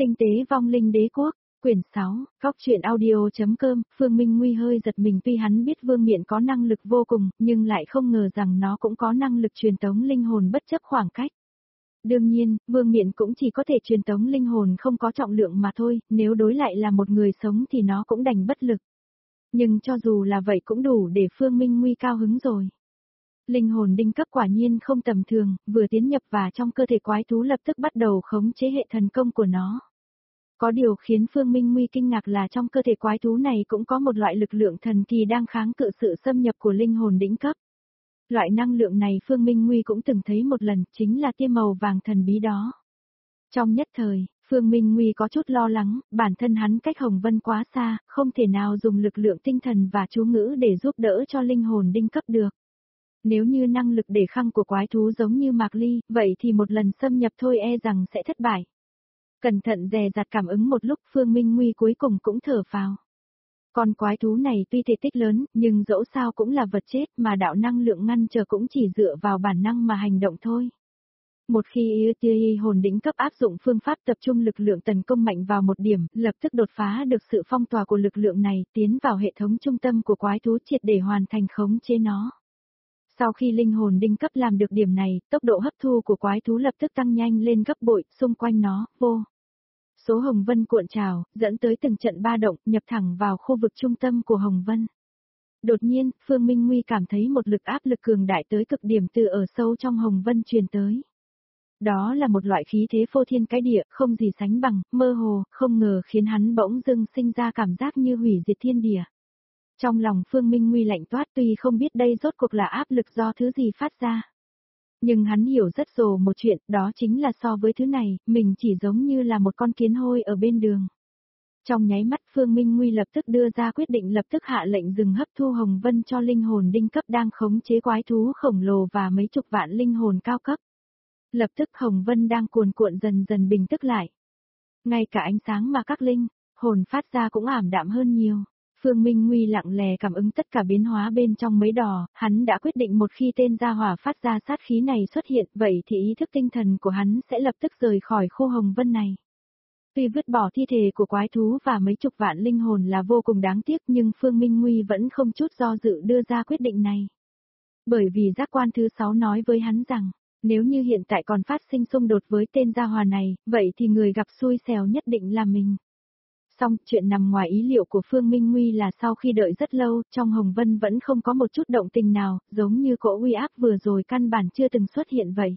Tinh tế vong linh đế quốc, quyển 6, góc truyện audio.com, Phương Minh Nguy hơi giật mình tuy hắn biết Vương Miện có năng lực vô cùng, nhưng lại không ngờ rằng nó cũng có năng lực truyền tống linh hồn bất chấp khoảng cách. Đương nhiên, Vương Miện cũng chỉ có thể truyền tống linh hồn không có trọng lượng mà thôi, nếu đối lại là một người sống thì nó cũng đành bất lực. Nhưng cho dù là vậy cũng đủ để Phương Minh Nguy cao hứng rồi. Linh hồn đinh cấp quả nhiên không tầm thường, vừa tiến nhập vào trong cơ thể quái thú lập tức bắt đầu khống chế hệ thần công của nó. Có điều khiến Phương Minh Nguy kinh ngạc là trong cơ thể quái thú này cũng có một loại lực lượng thần kỳ đang kháng cự sự xâm nhập của linh hồn đỉnh cấp. Loại năng lượng này Phương Minh Nguy cũng từng thấy một lần, chính là tia màu vàng thần bí đó. Trong nhất thời, Phương Minh Nguy có chút lo lắng, bản thân hắn cách Hồng Vân quá xa, không thể nào dùng lực lượng tinh thần và chú ngữ để giúp đỡ cho linh hồn đinh cấp được. Nếu như năng lực đề kháng của quái thú giống như Mạc Ly, vậy thì một lần xâm nhập thôi e rằng sẽ thất bại. Cẩn thận dè dặt cảm ứng một lúc Phương Minh Nguy cuối cùng cũng thở phào. Con quái thú này tuy thể tích lớn, nhưng dẫu sao cũng là vật chết mà đạo năng lượng ngăn trở cũng chỉ dựa vào bản năng mà hành động thôi. Một khi tia hồn đỉnh cấp áp dụng phương pháp tập trung lực lượng tấn công mạnh vào một điểm, lập tức đột phá được sự phong tỏa của lực lượng này, tiến vào hệ thống trung tâm của quái thú triệt để hoàn thành khống chế nó. Sau khi linh hồn đinh cấp làm được điểm này, tốc độ hấp thu của quái thú lập tức tăng nhanh lên gấp bội, xung quanh nó, vô số Hồng Vân cuộn trào, dẫn tới từng trận ba động, nhập thẳng vào khu vực trung tâm của Hồng Vân. Đột nhiên, Phương Minh Nguy cảm thấy một lực áp lực cường đại tới cực điểm từ ở sâu trong Hồng Vân truyền tới. Đó là một loại khí thế phô thiên cái địa, không gì sánh bằng, mơ hồ, không ngờ khiến hắn bỗng dưng sinh ra cảm giác như hủy diệt thiên địa. Trong lòng Phương Minh Nguy lạnh toát tuy không biết đây rốt cuộc là áp lực do thứ gì phát ra. Nhưng hắn hiểu rất rồi một chuyện, đó chính là so với thứ này, mình chỉ giống như là một con kiến hôi ở bên đường. Trong nháy mắt Phương Minh Nguy lập tức đưa ra quyết định lập tức hạ lệnh dừng hấp thu Hồng Vân cho linh hồn đinh cấp đang khống chế quái thú khổng lồ và mấy chục vạn linh hồn cao cấp. Lập tức Hồng Vân đang cuồn cuộn dần dần bình tức lại. Ngay cả ánh sáng mà các linh hồn phát ra cũng ảm đạm hơn nhiều. Phương Minh Nguy lặng lè cảm ứng tất cả biến hóa bên trong mấy đò, hắn đã quyết định một khi tên gia hỏa phát ra sát khí này xuất hiện, vậy thì ý thức tinh thần của hắn sẽ lập tức rời khỏi khu Hồng Vân này. Tuy vứt bỏ thi thể của quái thú và mấy chục vạn linh hồn là vô cùng đáng tiếc nhưng Phương Minh Nguy vẫn không chút do dự đưa ra quyết định này. Bởi vì giác quan thứ 6 nói với hắn rằng, nếu như hiện tại còn phát sinh xung đột với tên gia hỏa này, vậy thì người gặp xui xẻo nhất định là mình. Xong, chuyện nằm ngoài ý liệu của Phương Minh Nguy là sau khi đợi rất lâu, trong Hồng Vân vẫn không có một chút động tình nào, giống như cỗ uy áp vừa rồi căn bản chưa từng xuất hiện vậy.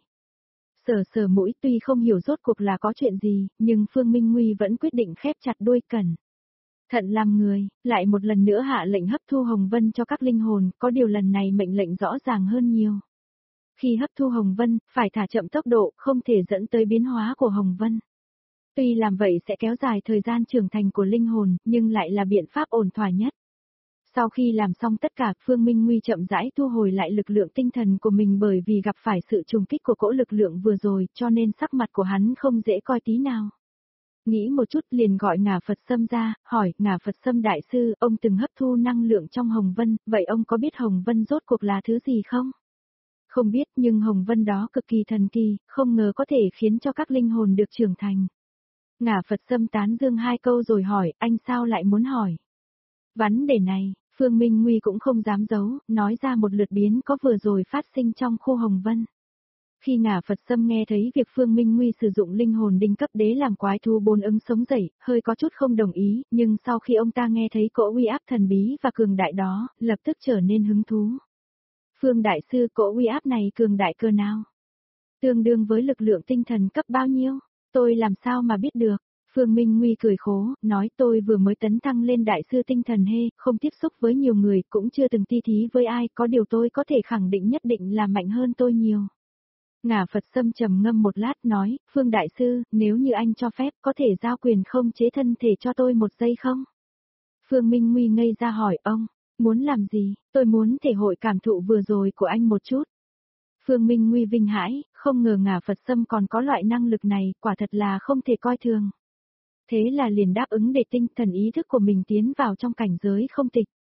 Sờ mũi tuy không hiểu rốt cuộc là có chuyện gì, nhưng Phương Minh Nguy vẫn quyết định khép chặt đuôi cẩn thận làm người, lại một lần nữa hạ lệnh hấp thu Hồng Vân cho các linh hồn, có điều lần này mệnh lệnh rõ ràng hơn nhiều. Khi hấp thu Hồng Vân, phải thả chậm tốc độ, không thể dẫn tới biến hóa của Hồng Vân. Tuy làm vậy sẽ kéo dài thời gian trưởng thành của linh hồn, nhưng lại là biện pháp ổn thỏa nhất. Sau khi làm xong tất cả, Phương Minh Nguy chậm rãi thu hồi lại lực lượng tinh thần của mình bởi vì gặp phải sự trùng kích của cỗ lực lượng vừa rồi, cho nên sắc mặt của hắn không dễ coi tí nào. Nghĩ một chút liền gọi Ngả Phật Sâm ra, hỏi, Ngả Phật Sâm đại sư, ông từng hấp thu năng lượng trong Hồng Vân, vậy ông có biết Hồng Vân rốt cuộc là thứ gì không? Không biết nhưng Hồng Vân đó cực kỳ thần kỳ, không ngờ có thể khiến cho các linh hồn được trưởng thành. Ngả Phật Sâm tán dương 2 câu rồi hỏi, anh sao lại muốn hỏi? Vấn đề này, Phương Minh Nguy cũng không dám giấu, nói ra một lượt biến có vừa rồi phát sinh trong khu Hồng Vân. Khi Ngả Phật Sâm nghe thấy việc Phương Minh Nguy sử dụng linh hồn đinh cấp đế làm quái thú 4 ứng sống dậy, hơi có chút không đồng ý, nhưng sau khi ông ta nghe thấy cỗ uy áp thần bí và cường đại đó, lập tức trở nên hứng thú. Phương đại sư, cỗ uy áp này cường đại cơ nào? Tương đương với lực lượng tinh thần cấp bao nhiêu? Tôi làm sao mà biết được? Phương Minh Nguy cười khổ, nói tôi vừa mới tấn thăng lên đại sư tinh thần hê, không tiếp xúc với nhiều người, cũng chưa từng ti thí với ai, có điều tôi có thể khẳng định nhất định là mạnh hơn tôi nhiều. Ngả Phật Sâm trầm ngâm một lát nói, Phương đại sư, nếu như anh cho phép có thể giao quyền không chế thân thể cho tôi một giây không? Phương Minh Nguy ngây ra hỏi ông, muốn làm gì? Tôi muốn thể hội cảm thụ vừa rồi của anh một chút. Phương Minh Nguy vinh hãi, không ngờ Ngả Phật Sâm còn có loại năng lực này, quả thật là không thể coi thường. Thế là liền đáp ứng để tinh thần ý thức của mình tiến vào trong cảnh giới không tịch.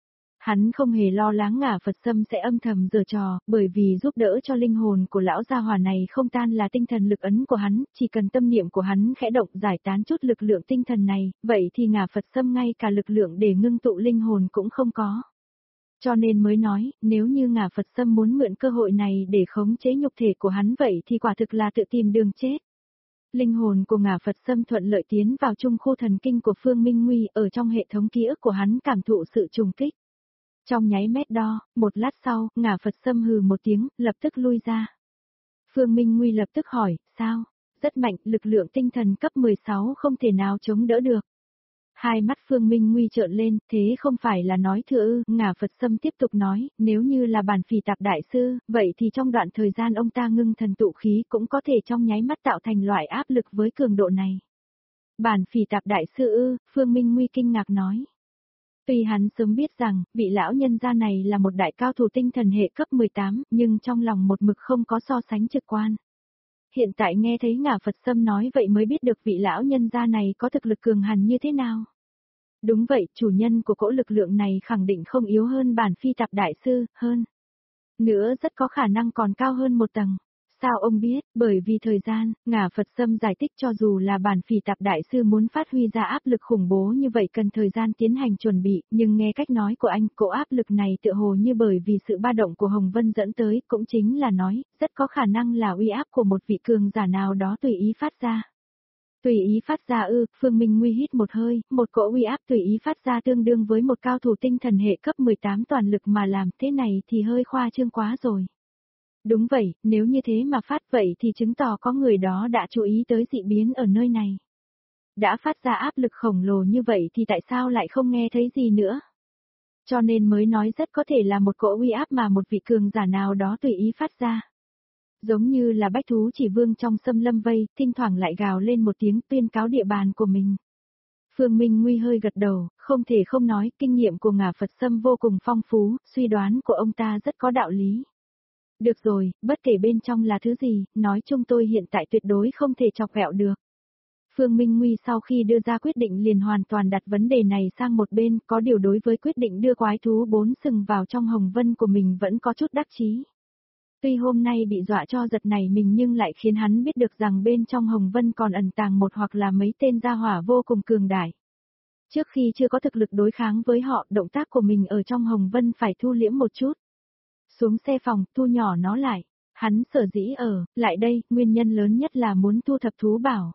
Hắn không hề lo lắng Ngả Phật Sâm sẽ âm thầm giở trò, bởi vì giúp đỡ cho linh hồn của lão gia hỏa này không tan là tinh thần lực ấn của hắn, chỉ cần tâm niệm của hắn khẽ động giải tán chút lực lượng tinh thần này, vậy thì Ngả Phật Sâm ngay cả lực lượng để ngưng tụ linh hồn cũng không có. Cho nên mới nói, nếu như Ngả Phật Sâm muốn mượn cơ hội này để khống chế nhục thể của hắn vậy thì quả thực là tự tìm đường chết. Linh hồn của Ngả Phật Sâm thuận lợi tiến vào trung khu thần kinh của Phương Minh Nguy, ở trong hệ thống ký ức của hắn cảm thụ sự trùng kích. Trong nháy mét đo, một lát sau, Ngả Phật Sâm hừ một tiếng, lập tức lui ra. Phương Minh Nguy lập tức hỏi, sao? Rất mạnh, lực lượng tinh thần cấp 16 không thể nào chống đỡ được. Hai mắt Phương Minh Nguy trợn lên, thế không phải là nói thừa ư? Ngả Phật Sâm tiếp tục nói, nếu như là bản Phỉ Tạp Đại Sư, vậy thì trong đoạn thời gian ông ta ngưng thần tụ khí cũng có thể trong nháy mắt tạo thành loại áp lực với cường độ này. Bản Phỉ Tạp Đại Sư ư? Phương Minh Nguy kinh ngạc nói. Tuy hắn sớm biết rằng, vị lão nhân gia này là một đại cao thủ tinh thần hệ cấp 18, nhưng trong lòng một mực không có so sánh trực quan. Hiện tại nghe thấy Ngả Phật Sâm nói vậy mới biết được vị lão nhân gia này có thực lực cường hàn như thế nào. Đúng vậy, chủ nhân của cỗ lực lượng này khẳng định không yếu hơn bản Phi Tạp Đại Sư, hơn nữa rất có khả năng còn cao hơn một tầng. Sao ông biết? Bởi vì thời gian, Ngả Phật Sâm giải thích cho dù là bản Phỉ Tạp Đại Sư muốn phát huy ra áp lực khủng bố như vậy cần thời gian tiến hành chuẩn bị, nhưng nghe cách nói của anh, cỗ áp lực này tựa hồ như bởi vì sự ba động của Hồng Vân dẫn tới, cũng chính là nói, rất có khả năng là uy áp của một vị cường giả nào đó tùy ý phát ra. Tùy ý phát ra ư? Phương Minh Nguy hít một hơi, một cỗ uy áp tùy ý phát ra tương đương với một cao thủ tinh thần hệ cấp 18 toàn lực mà làm, thế này thì hơi khoa trương quá rồi. Đúng vậy, nếu như thế mà phát vậy thì chứng tỏ có người đó đã chú ý tới dị biến ở nơi này. Đã phát ra áp lực khổng lồ như vậy thì tại sao lại không nghe thấy gì nữa? Cho nên mới nói rất có thể là một cỗ uy áp mà một vị cường giả nào đó tùy ý phát ra. Giống như là bách thú chỉ vương trong xâm lâm vây, thỉnh thoảng lại gào lên một tiếng tuyên cáo địa bàn của mình. Phương Minh Nguy hơi gật đầu, không thể không nói, kinh nghiệm của Ngả Phật Sâm vô cùng phong phú, suy đoán của ông ta rất có đạo lý. Được rồi, bất kể bên trong là thứ gì, nói chung tôi hiện tại tuyệt đối không thể chọc ghẹo được. Phương Minh Nguy sau khi đưa ra quyết định liền hoàn toàn đặt vấn đề này sang một bên, có điều đối với quyết định đưa quái thú 4 sừng vào trong Hồng Vân của mình vẫn có chút đắc chí. Tuy hôm nay bị dọa cho giật này mình nhưng lại khiến hắn biết được rằng bên trong Hồng Vân còn ẩn tàng một hoặc là mấy tên gia hỏa vô cùng cường đại. Trước khi chưa có thực lực đối kháng với họ, động tác của mình ở trong Hồng Vân phải thu liễm một chút. Xuống xe phòng, thu nhỏ nó lại. Hắn sở dĩ lại đây, nguyên nhân lớn nhất là muốn thu thập thú bảo.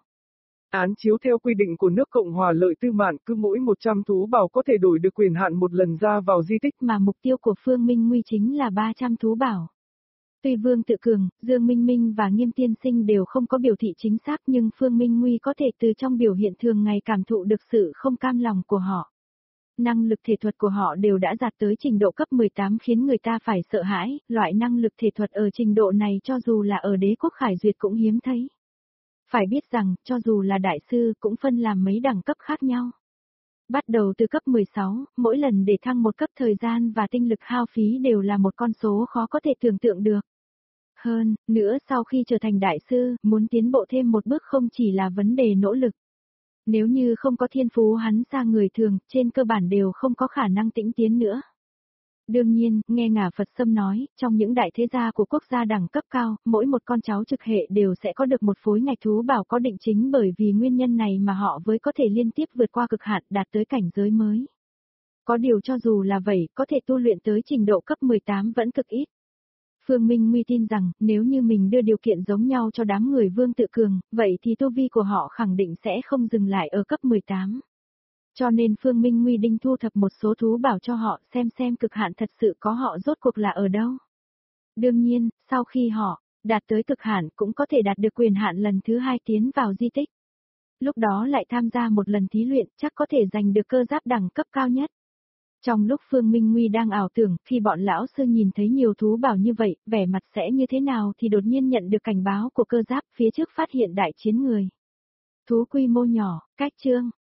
Án chiếu theo quy định của nước Cộng hòa Lợi Tư Mạn, cứ mỗi 100 thú bảo có thể đổi được quyền hạn một lần ra vào di tích. Mà mục tiêu của Phương Minh Nguy chính là 300 thú bảo. Tuy Vương Tự Cường, Dương Minh Minh và Nghiêm Tiên Sinh đều không có biểu thị chính xác nhưng Phương Minh Nguy có thể từ trong biểu hiện thường ngày cảm thụ được sự không cam lòng của họ. Năng lực thể thuật của họ đều đã đạt tới trình độ cấp 18 khiến người ta phải sợ hãi, loại năng lực thể thuật ở trình độ này cho dù là ở đế quốc Khải Duyệt cũng hiếm thấy. Phải biết rằng, cho dù là đại sư cũng phân làm mấy đẳng cấp khác nhau. Bắt đầu từ cấp 16, mỗi lần để thăng một cấp thời gian và tinh lực hao phí đều là một con số khó có thể tưởng tượng được. Hơn nữa sau khi trở thành đại sư, muốn tiến bộ thêm một bước không chỉ là vấn đề nỗ lực. Nếu như không có thiên phú hắn xa người thường, trên cơ bản đều không có khả năng tĩnh tiến nữa. Đương nhiên, nghe Ngả Phật Sâm nói, trong những đại thế gia của quốc gia đẳng cấp cao, mỗi một con cháu trực hệ đều sẽ có được một phối ngạch thú bảo có định chính bởi vì nguyên nhân này mà họ với có thể liên tiếp vượt qua cực hạn đạt tới cảnh giới mới. Có điều cho dù là vậy, có thể tu luyện tới trình độ cấp 18 vẫn cực ít. Phương Minh Nguy tin rằng, nếu như mình đưa điều kiện giống nhau cho đám người Vương Tự Cường, vậy thì tu vi của họ khẳng định sẽ không dừng lại ở cấp 18. Cho nên Phương Minh Nguy định thu thập một số thú bảo cho họ xem cực hạn thật sự có họ rốt cuộc là ở đâu. Đương nhiên, sau khi họ đạt tới cực hạn cũng có thể đạt được quyền hạn lần thứ 2 tiến vào di tích. Lúc đó lại tham gia một lần thí luyện chắc có thể giành được cơ giáp đẳng cấp cao nhất. Trong lúc Phương Minh Nguy đang ảo tưởng, khi bọn lão sư nhìn thấy nhiều thú bảo như vậy, vẻ mặt sẽ như thế nào thì đột nhiên nhận được cảnh báo của cơ giáp phía trước phát hiện đại chiến người. Thú quy mô nhỏ, cách chương.